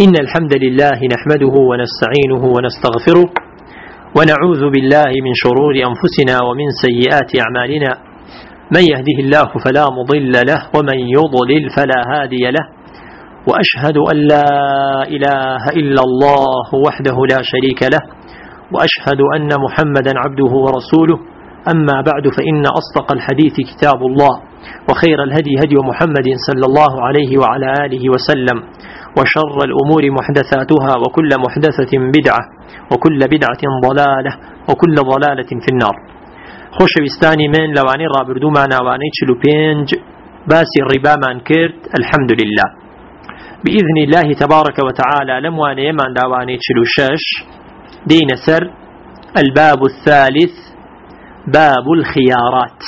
إن الحمد لله نحمده ونستعينه ونستغفره ونعوذ بالله من شرور أنفسنا ومن سيئات أعمالنا من يهده الله فلا مضل له ومن يضلل فلا هادي له وأشهد أن لا إله إلا الله وحده لا شريك له وأشهد أن محمدا عبده ورسوله أما بعد فإن أصدق الحديث كتاب الله وخير الهدي هدي محمد صلى الله عليه وعلى آله وسلم وشر الأمور محدثاتها وكل محدثة بدعة وكل بدعة ضلالة وكل ضلالة في النار. خوش بستاني من لواني رابردو معنا واني تشلو بينج باسي الربا من كرت الحمد لله بإذن الله تبارك وتعالى لمواني من داواني تشلو شاش دين سر الباب الثالث باب الخيارات.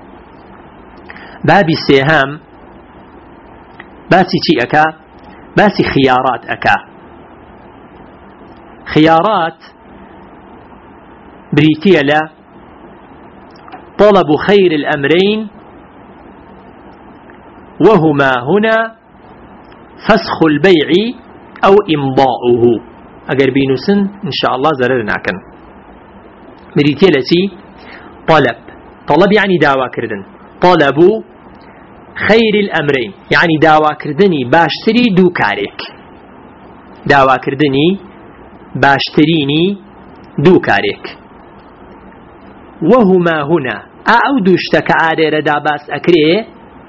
باب السهام باسي تي أكا باسي خيارات أكا. خيارات بريتية لا طلب خير الأمرين وهما هنا فسخ البيع أو إمضاؤه. أقر بينوسن إن شاء الله زررنا كن بريتية لتي طلب يعني دعوة كردن. طلب خير الأمرين يعني دعوة كردني باشتري دو كارك. دعوة كردني باشتريني دو كارك. وهما هنا أو دوشتك عادي ردا باس أكريه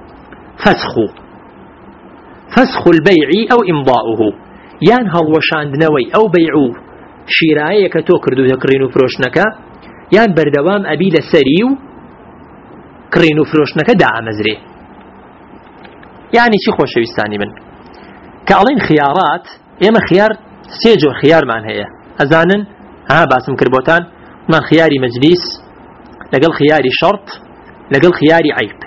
فسخ البيع أو إمضاؤه يان هالوشاندنوي أو بيعو شرايك تو كردو تكرينو فروشنك يان بردوام أبي لسريو كرينو فروشنك دعا مزري. يعني چی خۆشەویستانی من کە ئەڵێن خيارات ئێمە خيار سێ جۆر خيارمان هەیە ئەزانن باسم کردبۆتان من خياری مەجلیس لەگەڵ خياری شەرط لەگەڵ خياری عیب.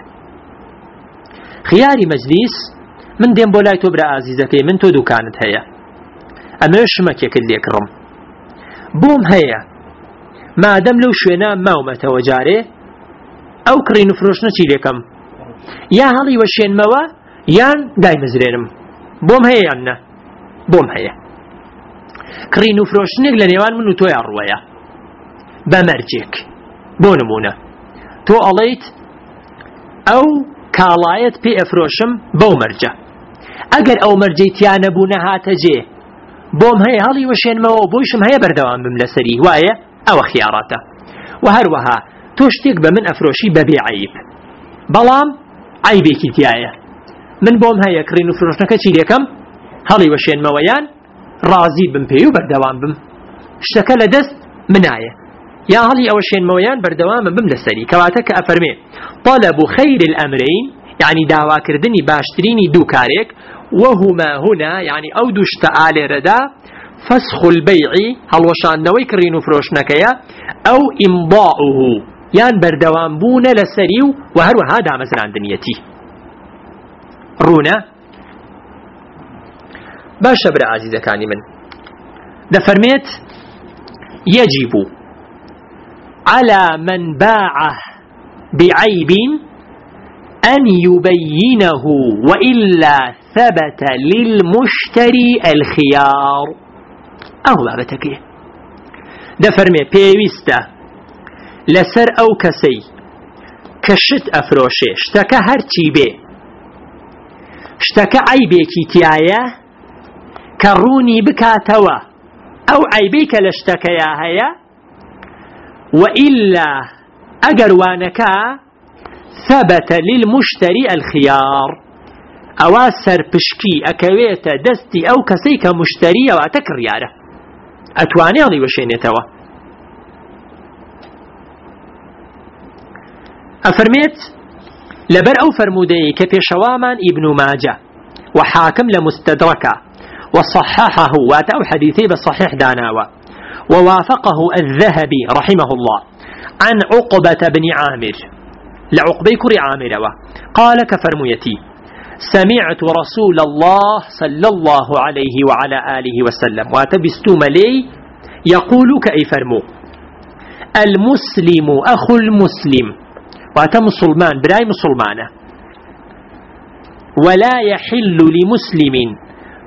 خياری مەجلیس من دێم بۆ لای تۆ برا ئازیزەکەی من تۆ دوکانت هەیە ئەمە شمەکێکت لێکڕم بۆم هەیە مادەم لەو شوێنە ماومەتەوە جارێ ئەو کڕین و فرۆشنە چی لێکەم یا هەڵی وەشێنمەوە یان دایمەزرێنم بۆم هەیە یان نە بۆم هەیە. کڕین و فرۆشتنێک لە نێوان من و تۆیان ڕوەیە بە مەرجێک. بۆ نمونە تۆ ئەڵێیت ئەو کاڵایەت پێ ئەفرۆشم بەو مەرجە ئەگەر ئەو مەرجەی تیانە بوو نەهاتە جێ بۆم هەیە هەڵی وەشێنمەوە بۆیشم هەیە بەردەوام بم لەسەری وایە ئەوە خیاراتە. و هەروەها تۆ شتێک بە من ئەفرۆشی بەبێ عیب بەڵام عیبێکی تایە من بۆم هەیە کڕین و فرۆشتنەکە چی لێکەم هەڵی وەشێنمەوەیان ڕازی بم پێی و بەردەوام بم شتەکە لە دەست منایە یا هەڵی ئەوە شێنمەوەیان بەردەوامە بم لەسەری کەواتە کە ئەفەرمێ طلب خير الأمرين يعني داواکردنی باشترینی دوو کارێک وهما هنا يعني ئەو دوو شتە ئالێرەدا فسخ البيع هەڵوەشاندنەوەی کڕین و فرۆشتنەکەیە ئەو إمضاؤه یان بەردەوام بوونە لەسەری و هەروەها دامەزراندنیەتی. ڕوونە باشە برا ئازیزەکانی من دەفەرمێت يجب على من باعه بعيب أن يبينه وإلا ثبت للمشتري الخيار. أو بابتك دەفەرمێ پێویستە لەسەر ئەو کەسەی کە شت ئەفرۆشێ شتەکە هەرچی بێ شتەکە عیبێکی تایە کە ڕوونی بکاتەوە ئەو عیبەی کە لە شتەکەیە هەیە وئیلا ئەگەر وانەکە ثبت للمشتری الخيار ئەوە سەرپشکی ئەکەوێتە دەستی ئەو کەسەی کە مشتری ئەواتە کڕیارە ئەتوانێ هەڵی وەشێنێتەوە. أفرميت لبر أو فرمودي كبيشوامان ابن ماجه وحاكم لمستدركة وصححه واتأو حديثي بالصحيح داناوة ووافقه الذهبي رحمه الله عن عقبة بن عامر لعقبي كري عامر قال كفرميتي سمعت رسول الله صلى الله عليه وعلى آله وسلم واتبستم لي يقول كأي فرمو المسلم أخو المسلم واتا مسلمان براي مسلمانه ولا يحل لمسلم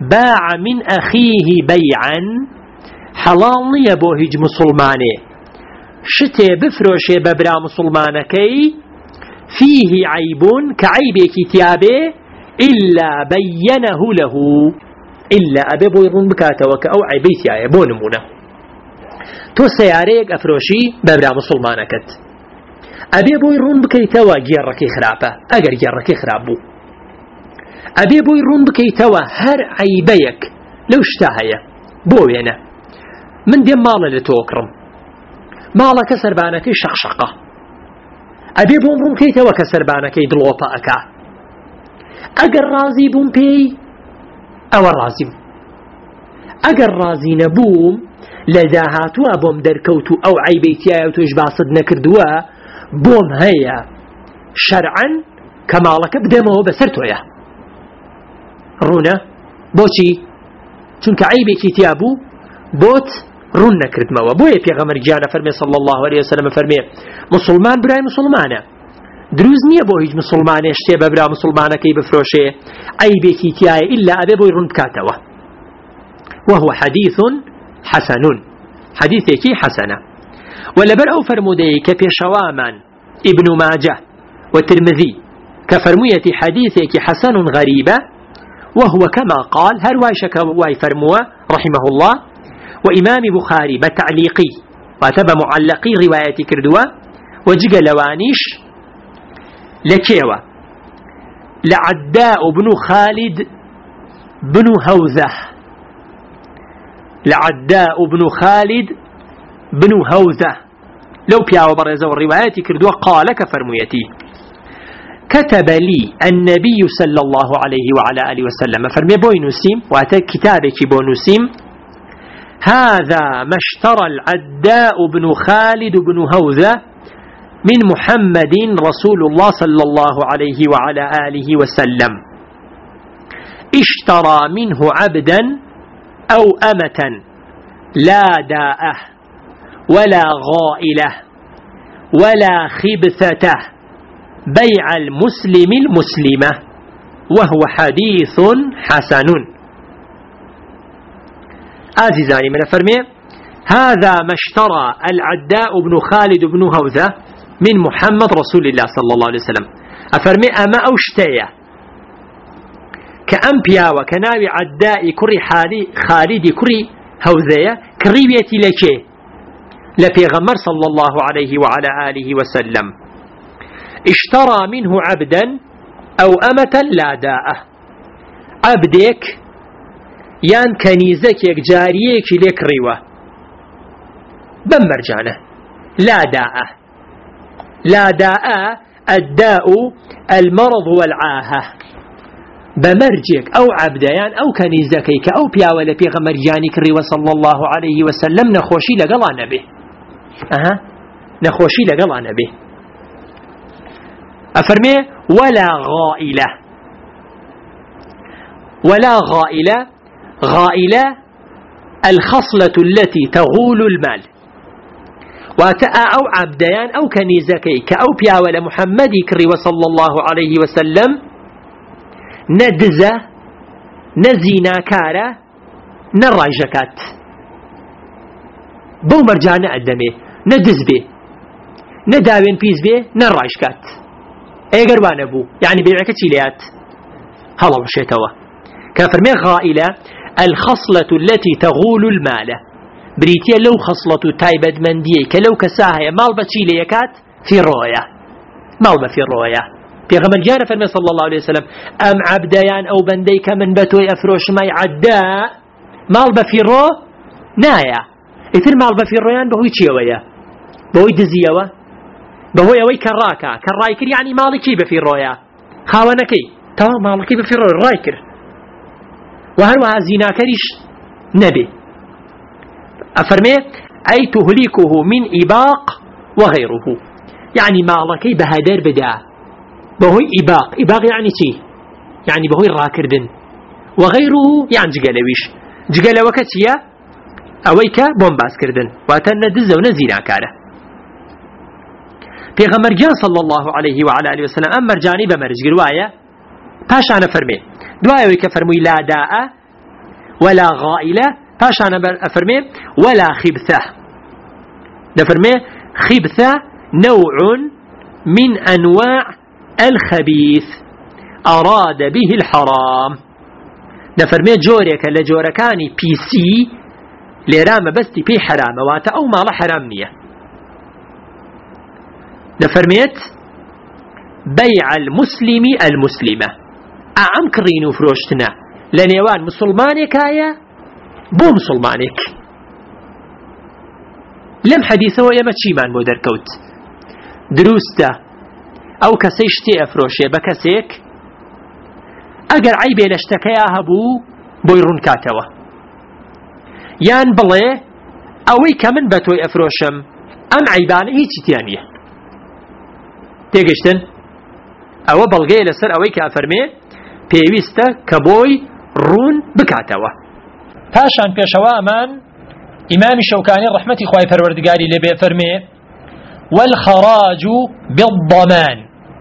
باع من أخيه بيعا حلال نية بو هج مسلماني شتي بفروشي ببرا مسلمانكي فيه عيب كعيب كتابه إلا بينه له إلا أبي بو يرون بكاتوك أو عيبيت يا بو نمونه تو سياريك أفروشي ببرا مسلمانكت أبي بو يرون بكيتوا جيركي خرابه أجر جيركي خرابو أبي بو يرون بكيتوا هر عيبيك لو اشتهي بو ينا من دي مالا لتوكرم مالا كسر بانكي شقشقة أبي بو يرون بكيتوا كسر بانكي دلوطا أكا أجر رازي بوم بي أو الرازي أجر رازي نبوم لداهاتوا بوم دركوتو أو عيبيتيا وتوش باصد نكردوا بوم هيا شرعا كمالك بدمه بسرتويا رونا بوشي چونك عيبي كتابو بوت رون نكرد موا بويا پیغمبر جانا فرمي صلى الله عليه وسلم فرمي مسلمان براي مسلمانه دروز نية بو هيج مسلمانه اشتي ببرا مسلمانه كي بفروشه عيبي كتابه إلا أبي بو يرون بكاتوا وهو حديث حسن حديثك حسنة ولبر أو فرمودي كبيشواما ابن ماجه والترمذي كفرمية حديثك حسن غريبة وهو كما قال هروايشك واي فرموه رحمه الله وإمام بخاري بتعليقي واتبع معلقي رواية كردوة وجيق لوانيش لكيوة لعداء بن خالد بن هوذة لعداء بن خالد بن هوذة لو بياو برزو الروايات كردوة قال كفرميتي كتب لي النبي صلى الله عليه وعلى آله وسلم فرمي بوي نسيم وأتى كتابك بو نسيم هذا ما اشترى العداء بن خالد بن هوذة من محمد رسول الله صلى الله عليه وعلى آله وسلم اشترى منه عبدا أو أمة لا داءه ولا غائله ولا خبثته بيع المسلم المسلمة وهو حديث حسن عزيزاني من فرمي هذا ما اشترى العداء بن خالد بن هوذة من محمد رسول الله صلى الله عليه وسلم أفرمي أما أوشتيا كأنبيا وكناوي عداء كري خالد كري هوذية كريبيتي لكي لبيغمر صلى الله عليه وعلى آله وسلم اشترى منه عبدا أو أمة لا داءه عبدك يان كنيزك جاريك لك ريوة بمرجانه لا داءه لا داء الداء المرض والعاهة بمرجك أو عبديان أو كنيزكيك أو بياولة بيغمر جانيك ريوة صلى الله عليه وسلم نخوشي لقلان به نخوشي لقلان به أفرمي ولا غائلة ولا غائلة غائلة الخصلة التي تغول المال واتأ أو عبديان أو كنيزكي كأو بياول محمد كري صلى الله عليه وسلم ندزة نزينا كارة نراجكات بو مرجانا أدمي ندز به نداوين بيز به نراجكات ايقر وانبو يعني بيعك تيليات هلا وشيتوا كافرمي غائلة الخصلة التي تغول المال بريتيا لو خصلة تايبد مندية كلو كساها مال بتشيليكات في الرؤية مال في الرؤية بيغمر جانا فرمي صلى الله عليه وسلم أم عبديان أو بنديك من بتوي أفروش ما يعداء مال بفي الرو نايا إثر مال بفي الرويان بهوي تشيويا بهوي دزيوا بهوي يوي كراكا كرايكر يعني مالكي بفي الرؤيا خاونكي تمام مالكي بفي الرؤيا رايكر وهروها زيناكريش نبي أفرمي أي تهلكه من إباق وغيره يعني مالكي بهدر بدا بهوي إباق يعني تي يعني بهوي راكردن وغيره يعني جقلويش جقلوكتيا أويك بومباس كردن واتن دزة ونزيناكاره پیغمبر جان صلى الله عليه وعلى آله وسلم أمر جاني بمرج قرواية باش أنا فرمي دوايا ويك فرمي لا داء ولا غائلة پاشان أفرمي ولا خبثة دفرمي خبثة نوع من أنواع الخبيث أراد به الحرام دفرمي جوريك لجوركاني بي سي لرام بستي بي حرام واتا أو مال حرام نية دفرميت بيع المسلم المسلمة أعم كرينو فروشتنا لنيوان مسلمانك آية بو مسلمانك لم حديثه يما تشيمان مودر كوت دروسته أو كسيشتي أفروشي بكسيك أجر عيبي لاشتكيها بو بويرون كاتوا يان بلي أوي كمن بتوي أفروشم أم عيبان هيتي تانية تيجشتن أو بلغي لسر أوي كأفرمي بيويستا كبوي رون بكاتوا پاشان پێشەوە ئەمان ئیمامی شەوکانی ڕەحمەتی خوای پەروەردگاری لێبێ فەرمێ والخراج بالضمان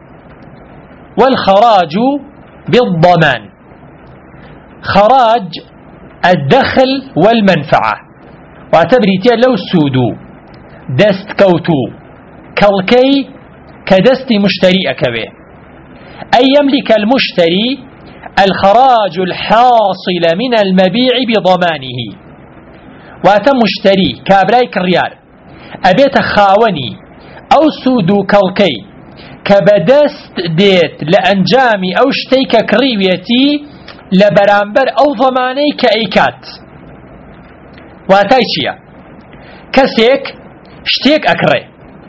والخراج بالضمان خراج الدخل والمنفعة واعتبريتيا لو سودو دست كوتو كالكي كدست مشتري أكبه أي يملك المشتري الخراج الحاصل من المبيع بضمانه واتم مشتري كابراي كريار أبيت خاوني أو سودو كالكي كبدست ديت لأنجامي أو شتيك كريويتي لبرامبر أو ضماني كأيكات واتايشيا كسيك شتيك أكري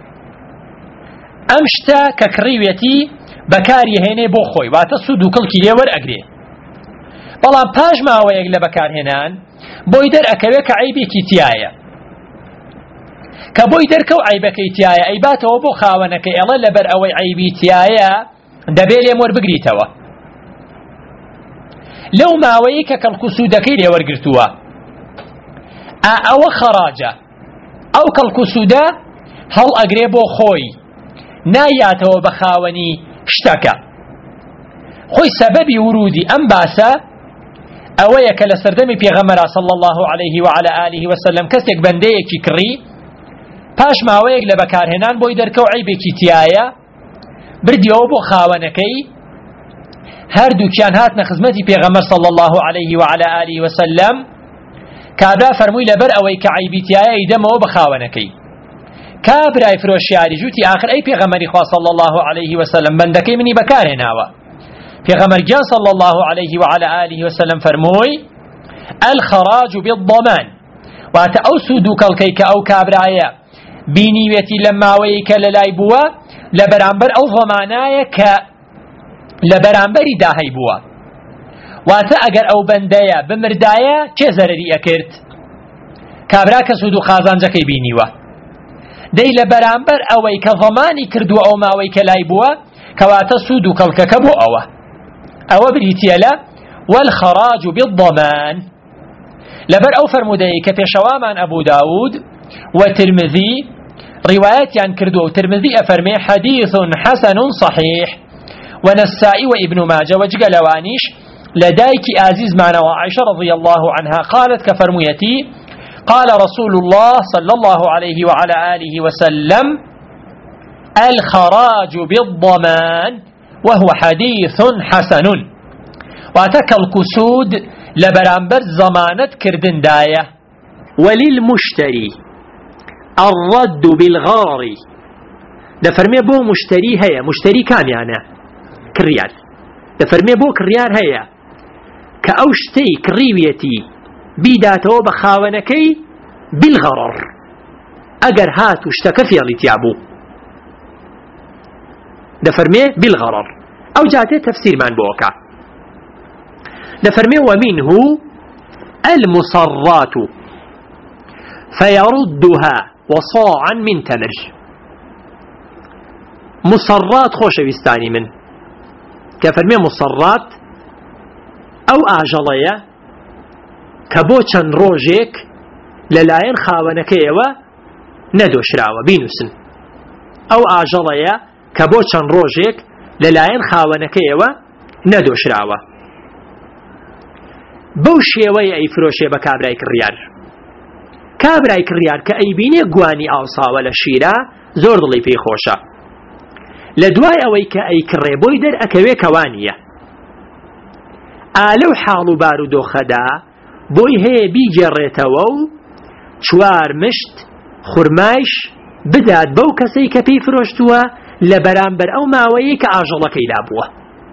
أمشتا ككريويتي بكاري هيني بوخوي واتا سودو كالكي ليور أقري بلان باش ما هو يقل بكار هنان بويدر أكويك عيبي كيتيايا كبويدر كو عيبي كيتيايا أي باتا وبو خاونك إلا لبر أوي عيبي تيايا دبيل يمور بقريتوا لو ما ويك كالكسودكي ليور قرتوا أو خراجة أو كالكسودا هل أقري بوخوي ناياتوا بخاوني اشتكى خوي سبب ورودي أم باسا أويك لسردمي بيغمرا صلى الله عليه وعلى آله وسلم كستك بنديك كري باش ما أويك لبكار هنان بو يدركو عيبك تيايا برديو بو خاونكي هردو كان هاتنا خزمتي بيغمر صلى الله عليه وعلى آله وسلم كابرا فرموي لبر أويك عيبي تيايا يدمو بخاونكي كابراي فروشياري جوتي آخر أي پیغمبري خواه صلى الله عليه وسلم بندكي مني بكاره ناوا پیغمبر جان صلى الله عليه وعلى آله وسلم فرموي الخراج بالضمان واتأوسدو كالكيك أو كابرايا بنيوتي لما ويك للاي بوا لبرانبر أو ضمانايا ك لبرانبري داهي بوا واتا اگر أو بندايا بمردايا چه زرري أكرت كابرا كسودو خازان جكي بينيوا دەی لە بەرامبەر ئەوەی کە ضەمانی کردووە ئەو ماوەی کە لای بووە کەواتە سوود و کەڵکەکە بۆ ئەوە بریتیە لە والخراج بالضمان لەبەر ئەو فەرمودەیە کە پێشەوامان ئەبوو داود و ترمذی ڕیوایەتیان کردووە و ترمذی ئەفەرمێ حەدیث حەسەن صحیح ونسائي وابن ماجه وجلوانيش لدايك عزيز معنا وعائشة رضي الله عنها قالت كفرميتي قال رسول الله صلى الله عليه وعلى آله وسلم الخراج بالضمان وهو حديث حسن واتك الكسود لبرامبر زمانت كردن داية وللمشتري الرد بالغار دفرمي بو مشتري هيا مشتري كام يعني كريال دفرمي بو كريال هيا كأوشتي كريويتي بيداتو بخاونكي بالغرر اگر هاتو اشتكفي الاتيابو دفرمي بالغرر او جاتي تفسير من بوكا دفرمي ومنه المصرات فيردها وصاعا من تمر مصرات خوش بيستاني من كفرمي مصرات او اجلية كبوچن روجيك للاين خاونكيوا ندوشراوا بينوسن او اجلية كبوچن روجيك للاين خاونكيوا ندوشراوا بەو شێوەیە ئەی فرۆشێ بە کابرای کڕیار. کابرای کڕیار کە ئەیبینێ گوانی ئاوساوە لە شیرە زۆر دڵی پێی خۆشە، لە دوای ئەوەی کە ئەیکڕێ بۆی دەرئەکەوێ کەوانیە. ئالەو حاڵ و بارودۆخەدا بۆی هەیە بیگێڕێتەوە و 4 مشت خورمایش بدات بەو کەسەی کە پێی فرۆشتووە لە بەرامبەر ئەو ماوەیە کە ئاژەڵەکەی لابووە.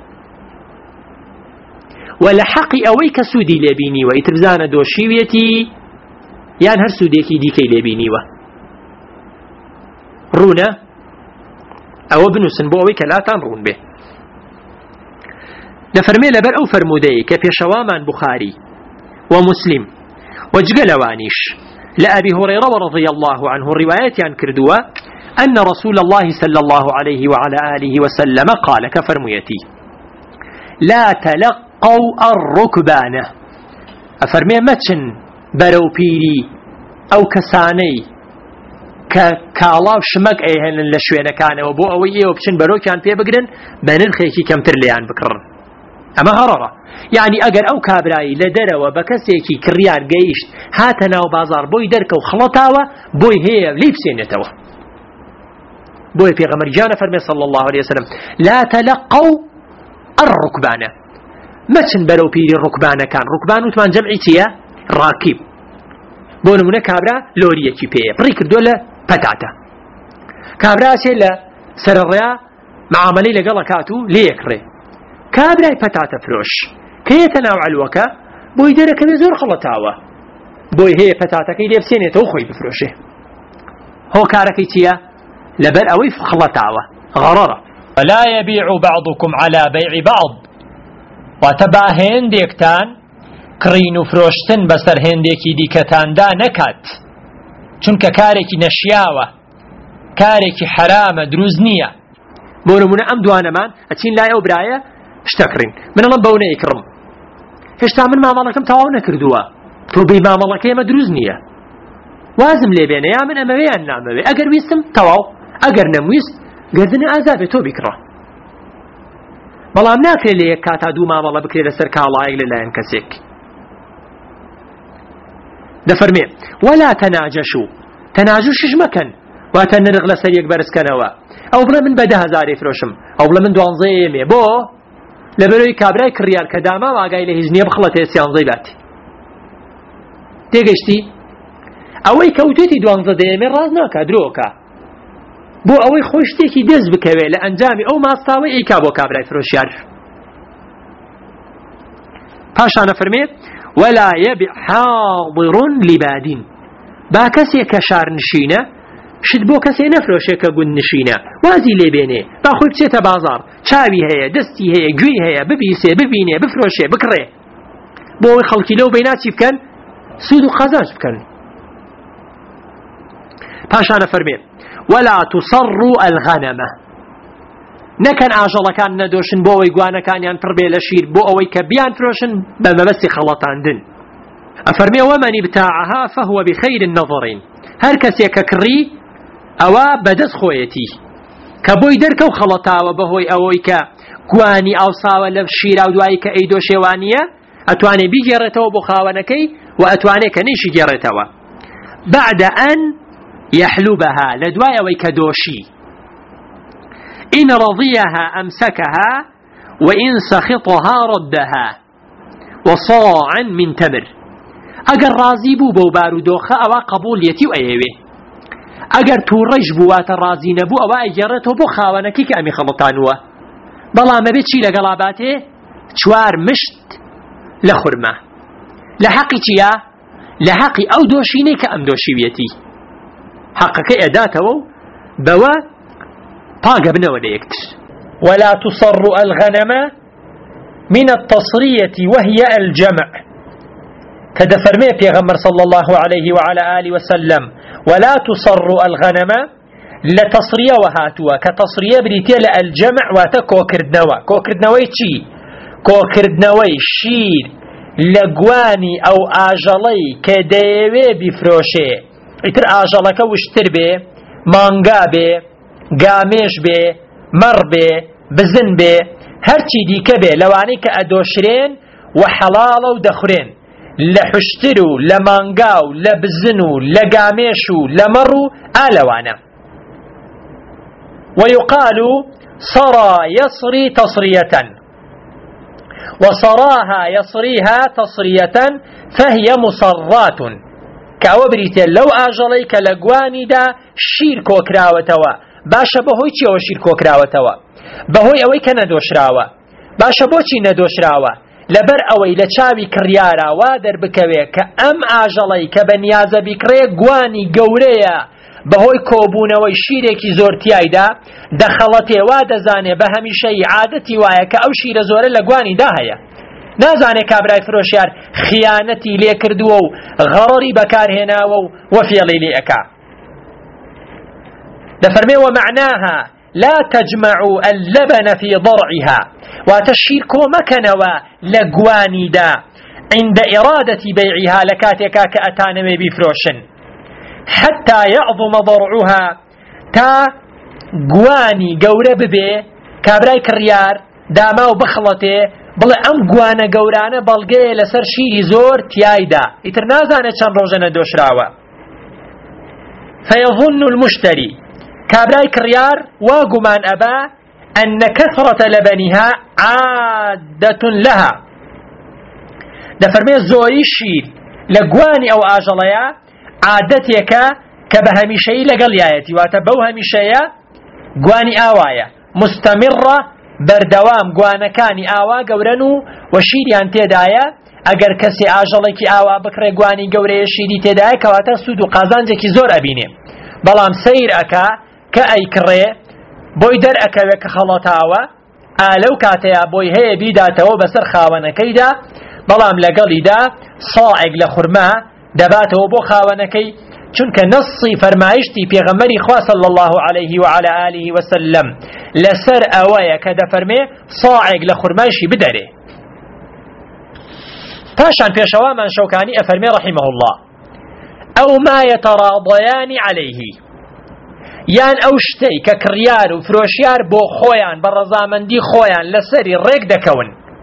و لە حەقی ئەوەی کە سوودی لێبینیوە ئیتر بزانە دۆشیوێتی یان هەر سوودێکی دیکەی لێبینیوە. ڕوونە ئەوە بنووسن بۆ ئەوەی کە لاتان ڕوون بێ. دەفەرمێ لەبەر ئەو فەرموودەی کە پێشەوامان بوخاری ومسلم وجگەلەوانیش لأبي هريرة رضي الله عنه رواية كردوا أن رسول الله صلى الله عليه وعلى آله وسلم قال كفرميتي لا تلقوا الركبان أفرمي متن برو بيري أو كساني كالاو شمك أيهن لشوينة كان وبو أوي وبشن برو كان فيه بقرن بنرخيكي كم ترليان بكرن أما هررة يعني أجر أو كابراي لدرا وبكسيكي كريار جيش هاتنا وبازار بوي درك وخلطاوة بوي هي ليبسينتوا بوي في غمر جانا فرمي صلى الله عليه وسلم لا تلقوا الركبان ما تنبلوا بيري الركبان كان ركبان وثمان جمعي تيا راكب بون من كابرا لوريا كي بيه بريك دولة بتاتا كابرا سيلا سرريا معاملي لقلا كاتو ليكري كابراي بتاتا فروش كي تناوع الوكا بوي ديرك بزور خلطاوة بوي هي بتاتا كي ديبسيني توخوي بفروشه هو كاركي تيا لبل اوي خلطاوة غرارة ولا يبيع بعضكم على بيع بعض وتبع هنديكتان كرينو فروشتن بسر هنديكي ديكتان دا نكات چونك كاركي نشياوة كاركي حرام دروزنية بونمونا ام دوانمان اتين لا يو برايا اشتكرين من الله بونا يكرم هشتا من مامالكم تواونا كردوا تو بي مامالكي مدروز نية وازم لي بينا يا من اموي ان ناموي اگر ويستم تواو اگر نمويست قردن ازابي تو بكرا بلام ناكري لي كاتا دو مامالا بكري لسر كالايق للاين كسيك دفرمي ولا تناجشوا تناجش شمكن واتنرغ لسر يكبر اسكنوا او بلا من بده هزاري فروشم او بلا من دوانزيمي بو لبروي كابراي كريار كداما واقعي لهزنية بخلطة سيانزي باتي تيجشتي اوي كوتوتي دوانزا ديمي رازناكا دروكا بو اوي خوشتيكي دز بكوي لأنجامي او ماستاوي ايكا بو كابراي فروشيار پاشانا فرمي ولا يبع حاضر لبادين با كسي كشار نشينه شد بۆ کەسێ نەفرۆشێ کە گوند نشینە وازی لێبێنێ با خۆی بچێتە بازار چاوی هەیە دەستی هەیە گوێی هەیە ببیسێ ببینێ بفرۆشێ بکڕێ بۆ ئەوەی خەڵکی لەو بەینا چی بکەن سود و قەزانج بکەن. پاشانە فەرمێ ولا تصروا الغنمة نەکەن ئاژەڵەکان نەدۆشن بۆ ئەوەی گوانەکانیان پڕ بێ لە شیر بۆ ئەوەی کە بیان فرۆشن بە مەبەستی خەڵەتاندن. ئەفەرمێ ومن ابتاعها فهو بخير النظرين هەر کەسێک کە کڕی ئەوە بەدەست خۆیەتی کە بۆی دەرکە و خەڵەتاوە بەهۆی ئەوەی کە گوانی ئاوساوە لە شیرا و دوایی کە ئەیدۆ شێوانیە ئەتوانێ بیگێڕێتەوە بۆ خاوەنەکەی و ئەتوانێ کە نیشی گێڕێتەوە بعد أن يحلبها لدواي أويك دوشي إن رضيها أمسكها وإن سخطها ردها وصاعا من تمر أجر رازي بو بارو دوخة أو قبول يتيو أيوه أجر تورج بوات الرازي نبو أو أجرته بو خاونكي كأمي خلطانوه بلا ما بيتشي لقلاباته شوار مشت لخرمة لحقي تيا لحقي أو دوشيني كأم دوشيويتي حقك أداته بوا طاقبنا وليكت ولا تصر الغنم من التصرية وهي الجمع كذا فرمي پیغمبر صلى الله عليه وعلى آله وسلم ولا تصر الغنم لتصرية وهاتوا كتصرية بريتيا الجمع واتا كوكردنوا چي كوكردنوا شير لقواني أو آجالي كديوي بفروشي اتر آجالك وشتر بي مانگا بي قاميش بي مر بي بزن بي هرچي دي كبه لواني كأدوشرين وحلال ودخرين لحشتر لمانقاو لبزنو لقاميشو لمرو آلوانا. ويقال صرى يصري تصرية وصراها يصريها تصرية فهي مصرات كأوبريت لو آجليك لقواني دا شيركو كراوتوا باشا بهوي چي او شيركو كراوتوا بهوي اوي كندوشراوا باشا بوچي ندوشراوا لبر اوي لچاوي كريارا وادر بكوي كأم آجليك بنياز بكري قواني قوريا بهوي كوبونوي شيريكي زورتياي دا دخلتي وادزاني بهميشي عادتي وايا كأو شير زور لقواني دا هيا نازاني كابراي فروشيار خيانتي ليكردو غرري بكار هناو وفيلي ليكا دفرمي ومعناها لا تجمعوا اللبن في ضرعها وتشيركو مكنوا لقواني دا عند إرادة بيعها لكاتيكا كأتانمي بفروشن حتى يعظم ضرعها تا قواني قورب بي كابراي كريار داماو بخلته بل ام قوانا قورانا بلقي لسر شيري زور تيايدا اترنازانا چند روزنا دوشراوا فيظن المشتري كابراي كريار واقمان أبا أن كثرة لبنها عادة لها دفرمي زوري الشير لقواني أو آجليا عادتك كبهميشي لقليايتي واتبوهميشي قواني آوايا مستمرة بردوام قوانكاني آوا قورنو وشيريان تيدايا اگر كسي آجليكي آوا بكري قواني قوري شيري تيدايا كواتا سود وقازانجكي زور أبيني بلام سير أكا كأي كري بوي در أكا وك خلطاوا آلو كاتيا بوي هي بيداتو بسر خاونكيدا بلام لقلي دا صاعق لخرما دباتو بو خاونكي چونك نصي فرمايشتي پیغمبري خوا صلى الله عليه وعلى آله وسلم لسر اوايا كده فرمي صاعق لخرمايشي بدره تاشان پیشوا من شوكاني افرمي رحمه الله او ما يتراضيان عليه يان اوشتي ككريار وفروشيار بو خويان برزامندي خويان لسري ريك دكون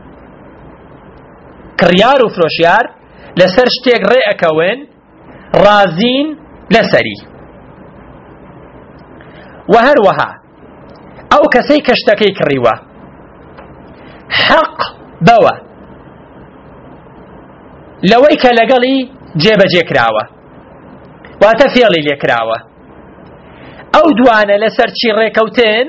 كريار وفروشيار لسر شتيك ريك كون رازين لسري وهروها او كسي كشتكي كريوه حق بوا لويك لقلي جيب جيكراوه واتفيلي ليكراوه او دوانا لسر چي ريكوتين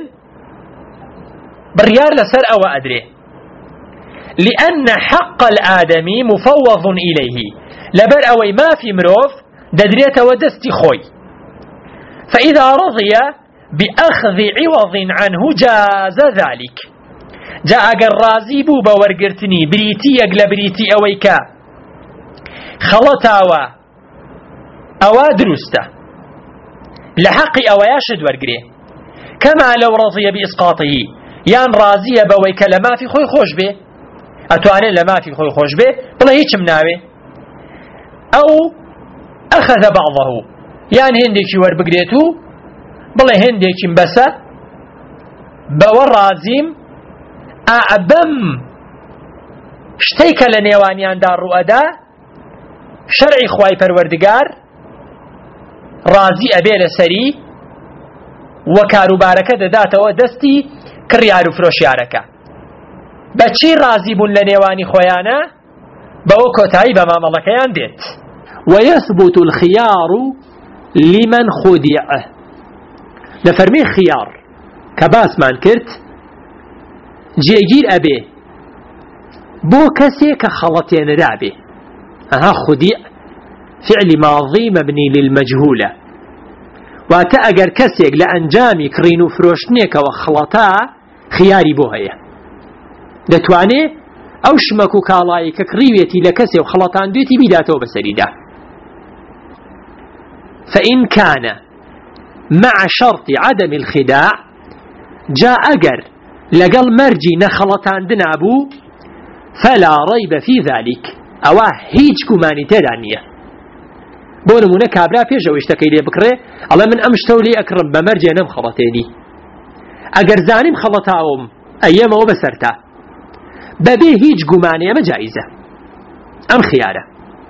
بريار لسر او ادري لان حق الادمي مفوض اليه لبر اوي ما في مروف ددريت ودستي خوي فإذا رضي بأخذ عوض عنه جاز ذلك جاء قرازي بوبا ورقرتني بريتي أقل بريتي أويكا خلطاوا أوا درسته لحقي أوياشد ورقري كما لو رضي بإسقاطه يان رازي بويكا لما في خوي خوش به أتواني لما في خوي خوش به بلا هيك مناوي أو أخذ بعضه يعني هنديكي وربقريتو بلا هنديكي مبسا بور رازيم أعبم شتيك لنيوانيان دار رؤدا شرعي خواي پروردگار رازي أبيل سري وكارو باركة داتا ودستي كريارو فروشياركا بچي رازي بون لنيواني خوايانا بوكو تايبا ما ملكيان ديت ويثبت الخيار لمن خدع لفرمي خيار كباس من كرت جيجير أبي بو كسي كخلطين رابي أها خدع فعل ماضي مبني للمجهولة واتأجر كسيك لأنجامي كرينو فروشنيك وخلطا خياري بوهية دتواني أو شمكو كالاي ككريويتي لكسي وخلطان دوتي بداتو بسريدا فإن كان مع شرط عدم الخداع جاء أجر لقل مرجي نخلطان دنابو فلا ريب في ذلك أواه هيج كماني تدانية بونمونا كابرا بيجا ويشتكي لي بكري الله من أمشتولي أكرم بمرجي نم خلطيني أجر زاني مخلطاهم أيام وبسرتا ببي هيج كماني مجايزة أم خيارة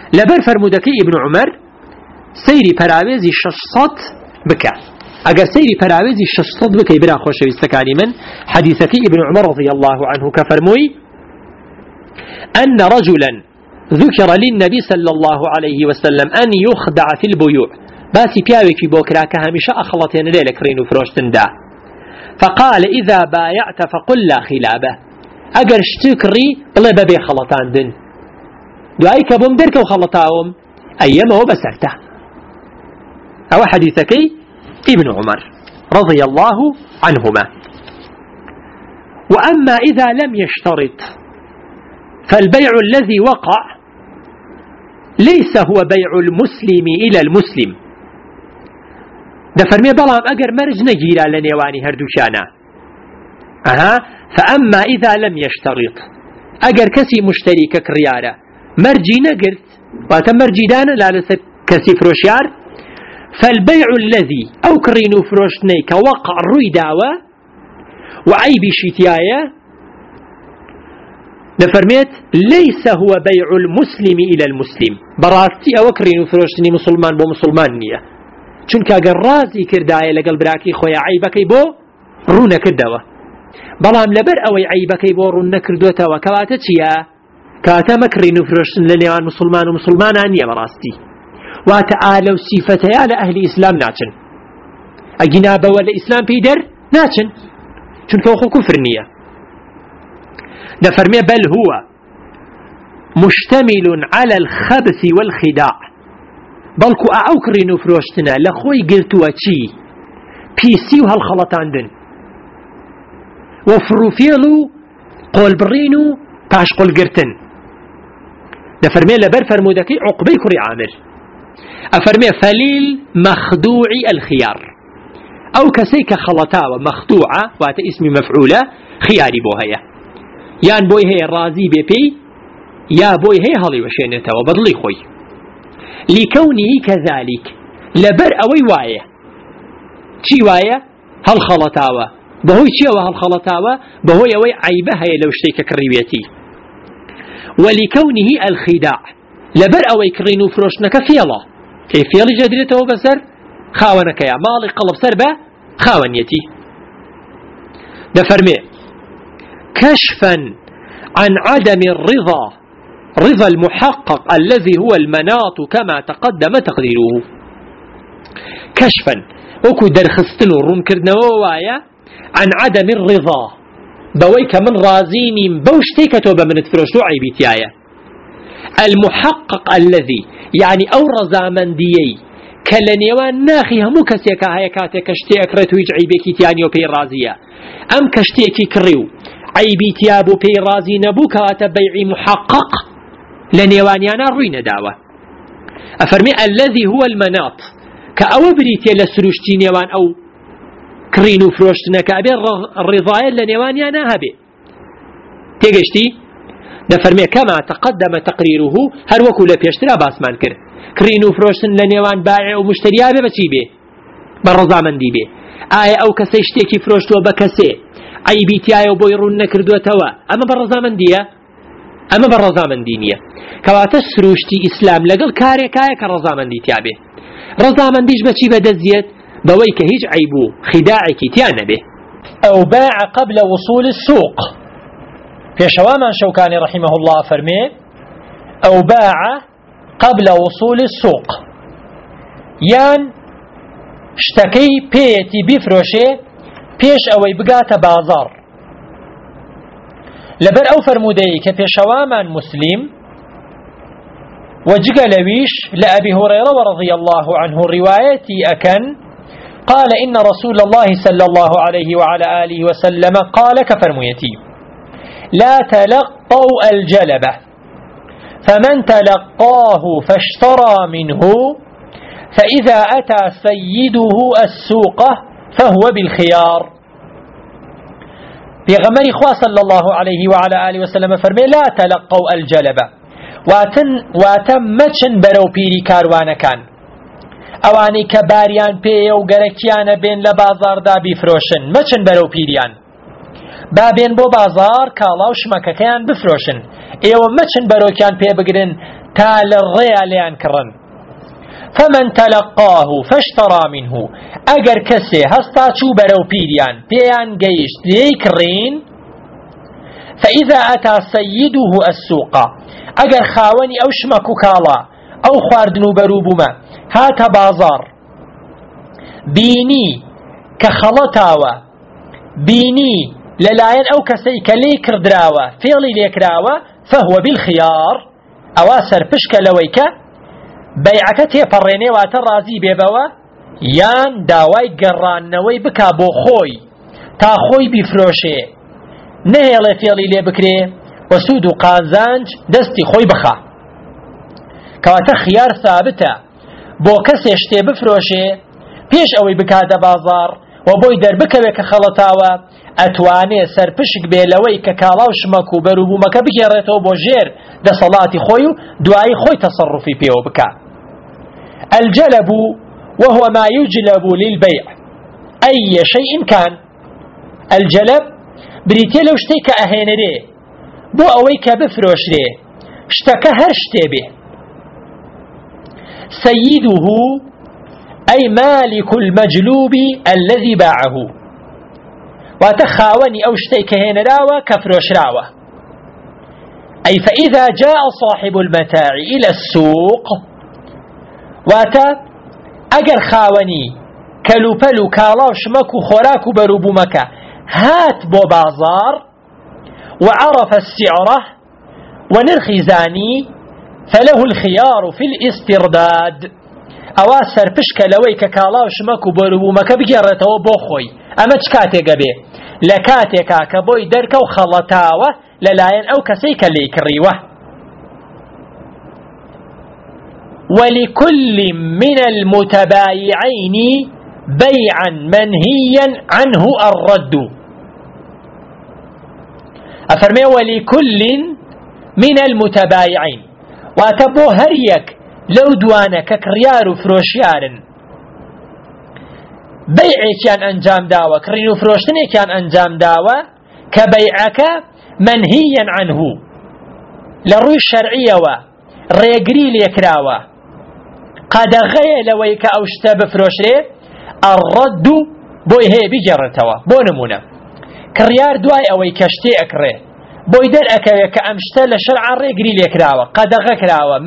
لبر فرمودكي ابن عمر سيري پراويزي 600 بكا اگر سيري پراويزي 600 بكا برا خوشويستكاني من حديثك ابن عمر رضي الله عنه كفرموي أن رجلا ذكر للنبي صلى الله عليه وسلم أن يخدع في البيوع باسي بياوكي بوكرا كهمشا أخلطين ليلك رينو فروشتن دا فقال إذا بايعت فقل لا خلابه أجر اشتكري بلا ببي خلطان دن دعايك بومدرك وخلطاهم أيما هو بسرته أو حديثك ابن عمر رضي الله عنهما. وأما إذا لم يشترط فالبيع الذي وقع ليس هو بيع المسلم إلى المسلم دفرمي بلام أجر مرج نجيلا لنيواني هردوشانا فأما إذا لم يشترط أجر كسي مشتريك كريارة مرجي نقرت واتمرجي دانا لا لسب كسي فروشيار فالبيع الذي أو كرينو فروشنيك وقع روي داوة وعيب شتيايا دفرميت ليس هو بيع المسلم إلى المسلم براستي أو كرينو فروشتني مسلمان بو مسلمان نية چونك اگر رازي كردايا لقل براكي خويا عيبكي بو رونا كردوا بلام لبر اوي عيبكي بو رونا كردوتا كواتا چيا كاتا مكرينو فروشتن لنيوان مسلمان ومسلمان نية براستي واتعالوا صفتيا لأهل إسلام ناچن اجنا بوا لإسلام بيدر ناچن چونك وخو كفر نية نفرمي بل هو مشتمل على الخبث والخداع بلكو أوكرينو فروشتنا لخوي قلتوا چي بيسيو هالخلطان دن وفروفيلو قول برينو باش قول قرتن نفرمي لبر فرمودكي عقبي كري عامر أفرمي فليل مخدوع الخيار أو كسيك خلطاوة مخدوعة وات اسم مفعولة خياري بوهية يان بوي هي رازي بي يا بوي هي هالي وشينتا وبضلي خوي لكونه كذلك لبر أوي واية شي واية هل خلطاوة بهوي شي وهل خلطاوة بهوي أوي عيبها لو اشتيك كريويتي ولكونه الخداع لبر أوي كرينو فروشنك فيلا كيف يلي جدرته بسر خاونك يا مالي قلب سربة خاونيتي نفرمي كشفا عن عدم الرضا رضا المحقق الذي هو المناط كما تقدم تقديره كشفا وكو درخستن ورون كردنا ووايا عن عدم الرضا بويك من رازيني بوشتيك توبة من تفرشتو عيبيتيايا المحقق الذي يعني أو رزامن ديي كلنيوان ناخي همو كسيكا هيا كاتي كشتي أكرتو يجعي بيكي تيانيو بي رازية أم كشتيكي كريو عيبيتيابو بي رازي نبو كاتا بيعي محقق لنيوانيانا روين داوة أفرمي الذي هو المناط كأو بريتي لسروشتي نيوان أو كرينو فروشتنا كأبي الرضاية لنيوانيانا هبي تيجشتي نفرمي كما تقدم تقريره هر وكو لبيشترا باسمان كر كرينو فروشتن لنيوان بائع ومشتريا بچي بي برزامن دي بي آية أو كسيشتيكي فروشتو بكسي أي بيتيايا وبويرون نكردو توا أما برزامن ديا أما بالرزامن دينية كواتش سروشتي إسلام لقل كاري كايا كالرزامن دي تيابه رزامن ديش بچي بدزيت بويك هيج عيبو خداعك تيانا به أو باع قبل وصول السوق في شوامان شوكاني رحمه الله فرمي أو باع قبل وصول السوق يان اشتكي بيتي بفروشي بيش أوي بقات بازار لبر أو فرمودي كبيشوامان مسلم وجقل ويش لأبي هريرة رضي الله عنه روايتي أكن قال إن رسول الله صلى الله عليه وعلى آله وسلم قال كفرميتي لا تلقوا الجلبة فمن تلقاه فاشترى منه فإذا أتى سيده السوق فهو بالخيار بيغمري خواه صلى الله عليه وعلى آله وسلم فرمي لا تلقوا الجلبة واتم مچن برو بيري كاروانا كان اواني كباريان بي وغركيان بين لبازار دا بفروشن مچن برو بيريان بابين بو بازار كالاو شمككيان بفروشن ايو مچن برو كيان بي بگرن تال الرياليان كرن فمن تلقاه فاشترى منه اگر كسي هستا چو برو بيريان بيان قيشت ليكرين فإذا أتى سيده السوق اگر خاوني او شمكو كالا او خواردنو بروبما هات بازار بيني كخلطاوة بيني للاين او كسي كليكر دراوة فيلي ليكراوة فهو بالخيار اواسر بشك لويك بيعك تيبريني واترازي بيبوا يان داواي قران نوي بكا بو خوي تا خوي بفروشي نهيلي فيلي لي بكري وسود قازانج دستي خوي بخا كواتا خيار ثابتة بو كسي اشتي بفروشي بيش اوي بكادا بازار وبوي در بكبك خلطاوة اتواني سرپشك بيلوي ككالاو شمكو بروبومك بجيرتو بو جير دا صلاتي خويو دعاي خوي تصرفي بيو بكا الجلب وهو ما يجلب للبيع اي شيء كان الجلب بريتي لو شتيك اهينري بو اويك بفروشري اشتكى هرشتي به سيده أي مالك المجلوب الذي باعه وتخاوني أو شتيك هنا راوة كفروش راوة أي فإذا جاء صاحب المتاع إلى السوق أجر خاوني كلوبلو كالاو شمكو خوراكو بروبو مكا هات بو بازار وعرف السعره ونرخي زاني فله الخيار في الاسترداد ئەوا سەرپشکە لەوەی کە کاڵاو شمەک و بەروبوومەکە بگێڕێتەوە بۆ خۆی ئەمە چ کاتێکە بێ لە کاتێکا کە بۆی دەرکە و خەڵەتاوە لەلایەن ئەو کەسەی کە لێی کڕیوە. ولكل من المتبايعين بيعا منهيا عنه الرد. أفرمي ولكل من المتبايعين واتبو هريك لو دوانا ككريار وفروشيار بيعي كان أنجام داوة كرين وفروشتني كان أنجام داوة كبيعك منهيا عنه لروي الشرعية وريقري ليكراوة قد غير لويك أو شتاب فروشري الرد بوي هي بجرتوا بو نمونا كريار دواي أوي كشتي أكري بوي در أكوي كأمشتل شرعا ريقري ليكراوة قد غكراوة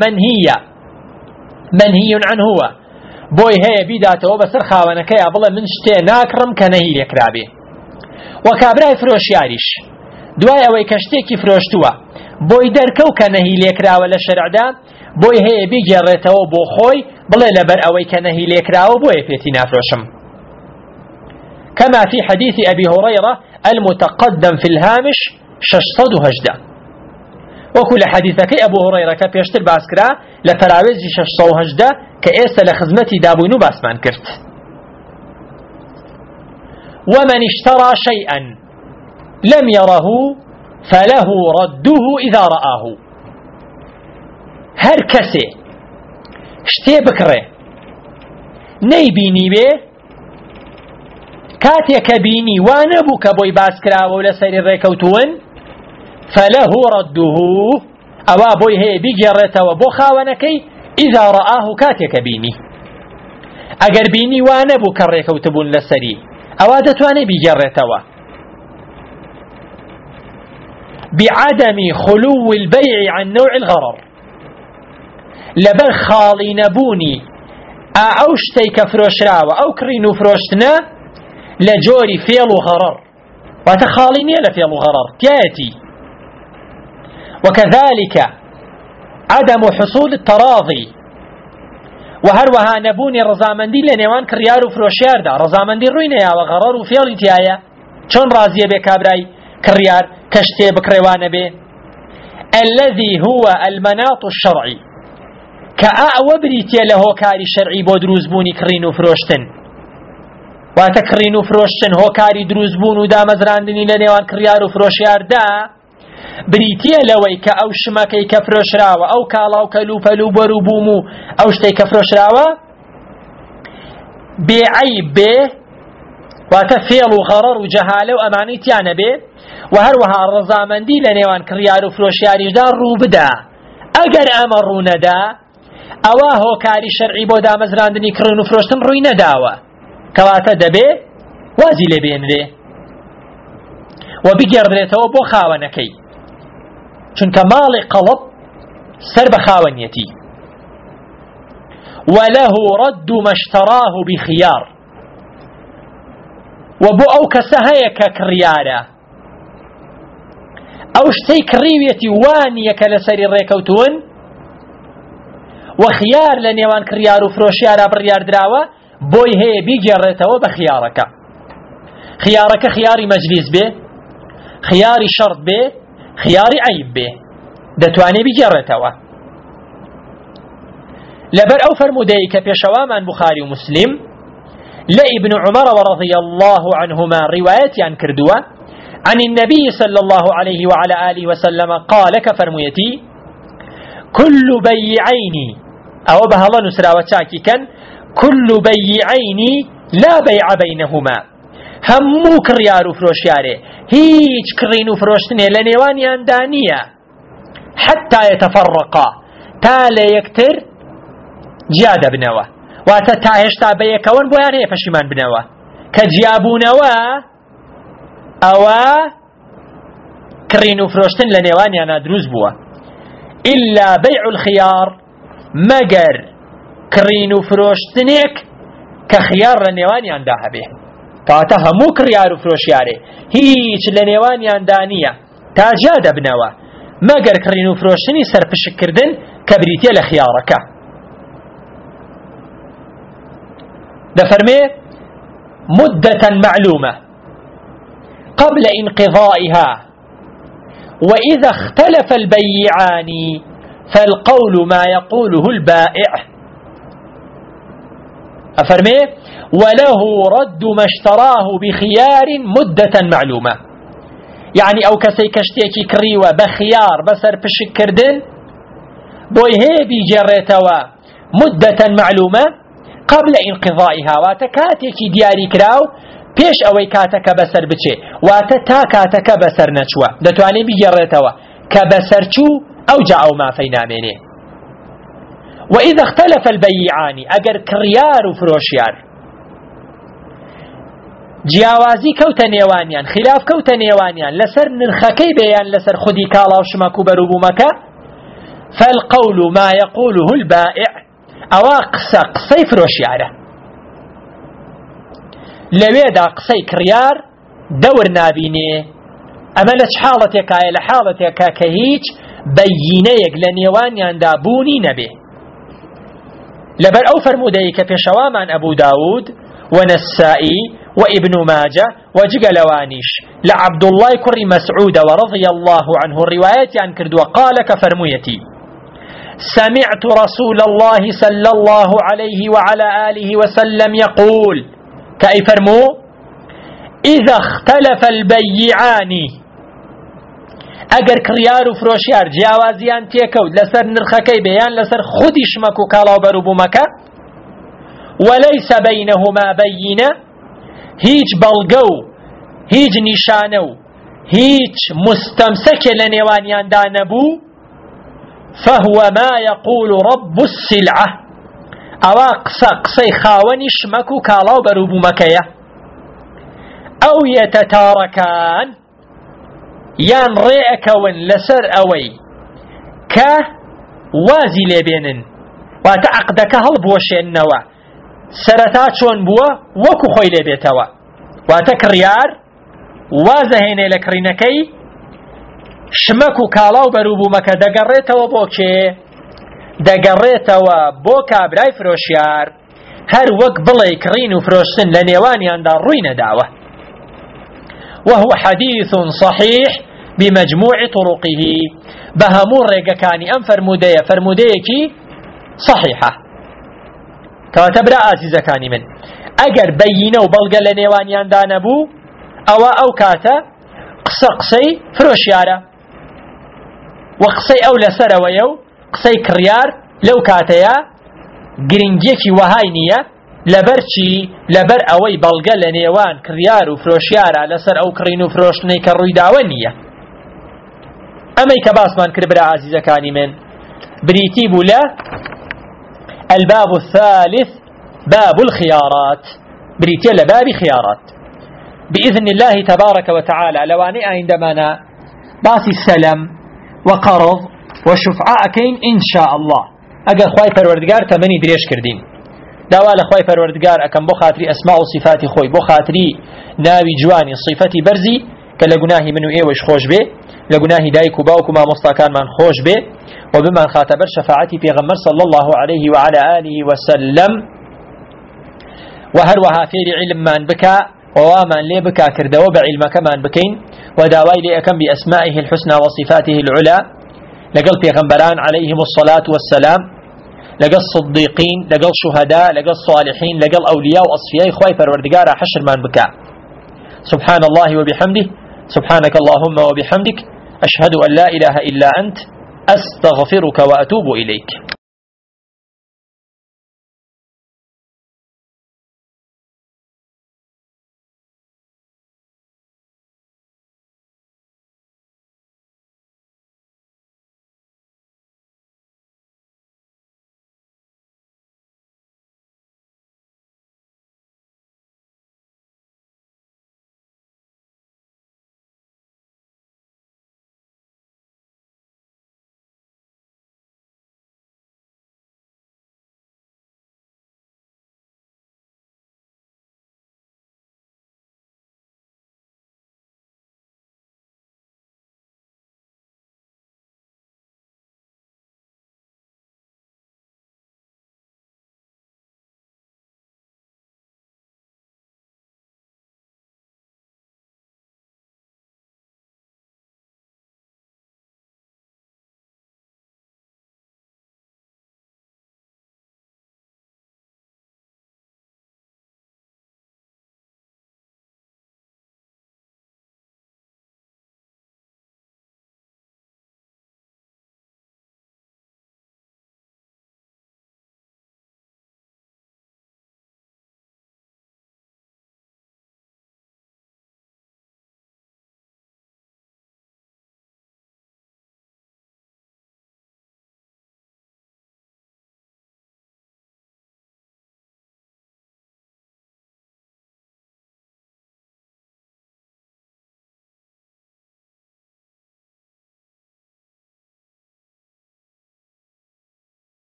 منهي عنه هو بوي هي بيداته بسر خاونك يا بلا من شتي ناكرم كنهي ليكرابي وكابراي فروشياريش دواي أوي كشتي فروشتوا بوي دركو كنهي ليكراوة للشرع دا بوي هي بيجرته بو خوي بلا لبر أوي كنهي ليكراوة بوي بيتي نافروشم كما في حديث أبي هريرة المتقدم في الهامش 618 وكل حديثك أبو هريرة كبيشتر باسكرا لفراوزي 618 كإيسا لخزمتي دابوينو باسمان كرت. ومن اشترى شيئا لم يره فله رده إذا رآه. هر كسي اشتي بكره نيبيني به كاتيك بيني وانبوك بوي باسكرا ولا سير ريكوتون فله رده أوا بوي هي بيجرته وبخاونكي إذا رآه كاتيك بيني أجر بيني وانبوك ريكوتبون لسري أوا دتواني بيجرته بعدم خلو البيع عن نوع الغرر لبر خالي نبوني أو شتيك فروشراوة أو كرينو فروشتنا لجوري فيل وغرر وتخاليني لفيل وغرر تياتي. وكذلك عدم حصول التراضي وهروها نبوني رزامندي لنيوان كريار وفروشيار دا رزامندي روينيا وغرر وفيل تيايا چون رازيه بكابراي كريار كشتي بكريوان به الذي هو المناط الشرعي كأعوى بريتيا له كاري شرعي بو دروزبوني كرينو فروشتن واتكرينو فروشتن هو كاري دروزبونو دا مزراندني لنيوان كريار وفروشيار دا بريتيا لوي كأو شمكي كفروشراوة أو كالاو كلوفلو بروبومو أو شتي كفروشراوة بعيب به وتفيل وغرر وجهالة وأماني تيانا به وهروها الرزامندي لنيوان كريار وفروشياريش دا روبدا ئەگەر ئەمە ڕوونەدا ئەوە هۆکاری شەرعی بۆ دامەزراندنی کڕین و فرۆشتن ڕووی نەداوە کەواتە دەبێ وازی لێ بێنرێ و بگێڕدرێتەوە بۆ خاوەنەکەی چونکە ماڵی قەڵب سەر بە خاوەنیەتی وله رد ما اشتراه بخيار وبو او كسهية ككريارة او شتي كريويتي وانية كالسري ريكوتون وخيار لنيوان كريار وفروشيارا بريار دراوة بوي هي بيجرتو بخيارك خيارك خياري مجلس به خياري شرط به خياري عيب به دتواني بيجرتو لبر أو فرموديك بيشوامان بخاري ومسلم لابن عمر ورضي الله عنهما رواية عن كردوة عن النبي صلى الله عليه وعلى آله وسلم قال كفرميتي كل بيعين أو بهلا نسرا وتاكي كان كل بيعين لا بيع بينهما همو كريار فروشياري هيج كرين فروشتني لنيواني اندانية حتى يتفرقا تالا يكتر جیادە بنەوە واتە تا هێشتا بەیەکەون بۆیان هەیە پەشیمان بنەوە کە جیابوونەوە ئەوە کڕین و فرۆشتن لە نێوانیانە دروست بووە ئیلا بەیع الخیار مەگەر کڕین و فرۆشتنێک کە خیار لە نێوانیاندا هەبێ کەواتە هەموو کڕیار و فرۆشیارێ هیچ لە نێوانیاندا نییە تا جیادە بنەوە مەگەر کڕین و فرۆشتنی سەرپشکردن کە بریتیە لە خیارەکە دفرمي مدة معلومة قبل انقضائها وإذا اختلف البيعان فالقول ما يقوله البائع أفرمي وله رد ما اشتراه بخيار مدة معلومة يعني أو كسي كشتيكي كريوة بخيار بسر بشكردن بوي هي بيجريتوا مدة معلومة قبل انقضائها واتكاتيكي دياري كراو پیش اوي كاتك بسر بچه واتتا كاتك بسر نچوا دتواني بيجرتوا كبسر چو او جاءو ما فينامينه واذا اختلف البيعان اگر كريار وفروشيار جیاوازی کەوتە نێوانیان خلاف کەوتە نێوانیان لەسەر نرخەکەی بێیان لەسەر خودی کاڵا و شمەک و بەروبوومەکە فالقول ما يقوله البائع ئەوە قسەی فرۆشیارە لەوێدا قسەی کڕیار دەور نابینێ ئەمە لە چ حاڵەتێکایە لە حاڵەتێکە کە هیچ بەیینەیەک لە نێوانیاندا بوونی نەبێ لەبەر ئەو فەرمودەی کە پێشەوامان ئەبوو داود ونسائي وابن ماجه وجقلوانيش لعبد الله كري مسعود ورضي الله عنه الروايات عن كرد وقال كفرميتي سمعت رسول الله صلى الله عليه وعلى آله وسلم يقول كأي فرمو إذا اختلف البيعان اگر كريار وفروشيار جاوازيان تيكود لسر نرخكي بيان لسر خودي شمكو كالاو بروبومكا وليس بينهما بينة هيج بلغو هيج نشانو هيج مستمسك لنوانيان دانبو فهو ما يقول رب السلعة أو قصي خاوني شمكو كالاو بروبو مكيا أو يتتاركان يان ريئكون لسر أوي كوازي لبينن وتعقدك هل بوشي النوا سرتا چۆن بووە وەکو خۆی لێ بێتەوە واتە کڕیار وازە هێنێ لە کڕینەکەی شمەک و کاڵا و بەروبوومەکە دەگەڕێتەوە بۆ کێ دەگەڕێتەوە بۆ کابرای فرۆشیار هەر وەک بڵێ کڕین و فرۆشتن لە نێوانیاندا ڕووی نەداوە وهو حديث صحيح بمجموع طرقه بهمور رێگەکانی ئەم فرمودەیەکی صحيحة كاتبرا عزيزكاني من اگر بينه وبلغ لنيوانيان دانبو او كاتا قصي فروشيارا وقصي او لسرويو قصي كريار لو كاتيا گرنجيكي وهاينيا لبرچي لبر اوي بلغ لنيوان كريار وفروشيارا لسر او كرينو فروشني كروي داونيا امي كباسمان كربرا عزيزكاني من بريتيب لا الباب الثالث باب الخيارات، بريتيا لباب خيارات بإذن الله تبارك وتعالى. لواني عندما باسي السلام وقرض وشفعاء كين إن شاء الله أجا خواي پروردگار تمني دريش كردين داوا لخواي پروردگار أكم بخاطري أسماء وصفات خوي بخاطري ناوي جواني صفتي برزي كاللقناهي منو إيه وش خوش به لقناهي دايكو باوكو ما مستقان من خوش به وبما خاتبر شفاعتي في غمر صلى الله عليه وعلى آله وسلم وهروها في علم من بكى ووامان لي بكى كردوا بعلمك من بكين وداوي لي أكم بأسمائه الحسنى وصفاته العلى لقل پیغمبران عليهم الصلاة والسلام لقل صديقين لقل شهداء لقل صالحين لقل أولياء وأصفياء خواي پروردگار حشر من بكى. سبحان الله وبحمده سبحانك اللهم وبحمدك أشهد أن لا إله إلا أنت أستغفرك وأتوب إليك.